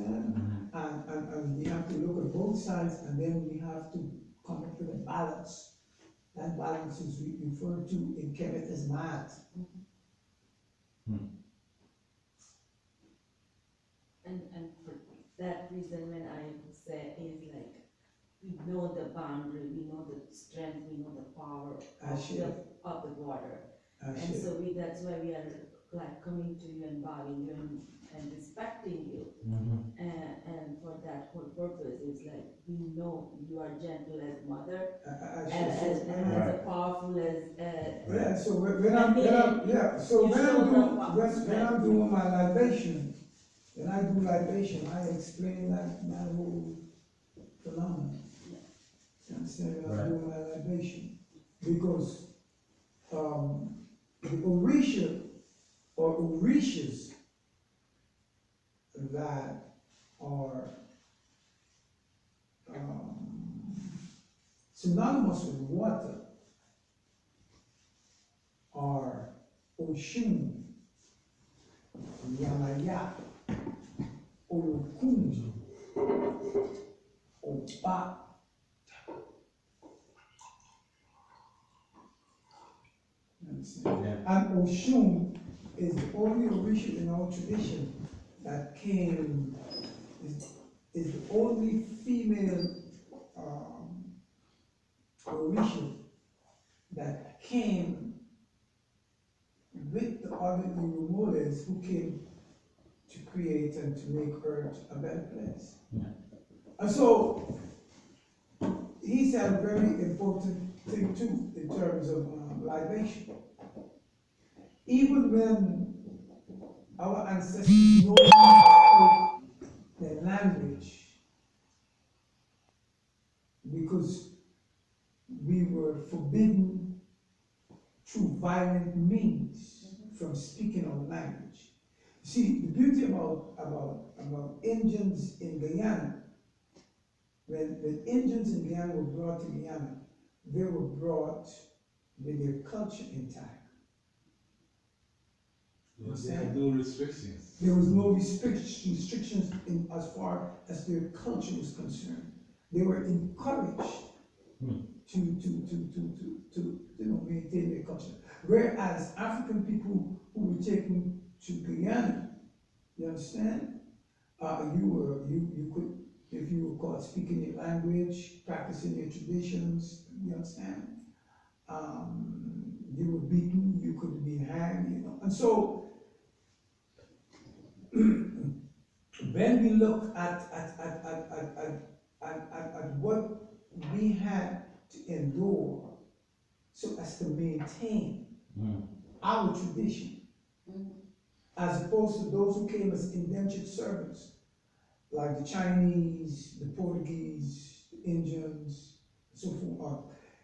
understand? And we have to look at both sides, and then we have to come up with a balance. That balance is referred to in Kemet as math. And for that reason, when I say is like, we know the boundary, we know the strength, we know the power of the water. And so that's why we are like coming to you and bowing you and respecting you. And for that whole purpose, it's like we know you are gentle as mother, and as powerful as so when I'm doing my libation, when I do libation, I explain that whole phenomenon. You understand? When I'm doing my libation, because the Orisha or Orishas that are synonymous with water are Oshun, Yamaya, Olokun, Opa. And Oshun is the only Orisha in our tradition that came, is the only female Orisha that came with the other Irumoles who came to create and to make Earth a better place. And so, he said a very important thing too in terms of libation. Even when our ancestors no longer spoke their language, because we were forbidden through violent means from speaking our language. See, the beauty about Indians in Guyana, when the Indians in Guyana were brought to Guyana, they were brought with their culture intact. They had no restrictions. There was no restrictions as far as their culture was concerned. They were encouraged to maintain their culture. Whereas African people who were taken to Guyana, you understand? You could, if you were caught speaking your language, practicing your traditions, you understand? You were beaten, you could be hanged, And so, when we look at what we had to endure so as to maintain our tradition, as opposed to those who came as indentured servants, like the Chinese, the Portuguese, the Indians, and so forth.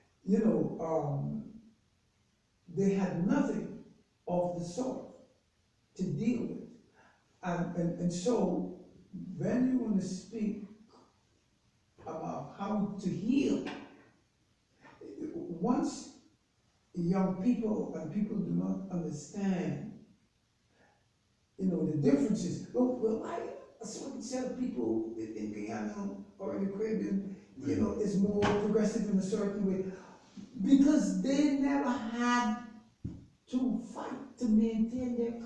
They had nothing of the sort to deal with. And so, when you want to speak about how to heal, once young people and people do not understand, the differences. A certain set of people in Guyana or in the Caribbean, is more progressive in a certain way, because they never had to fight to maintain their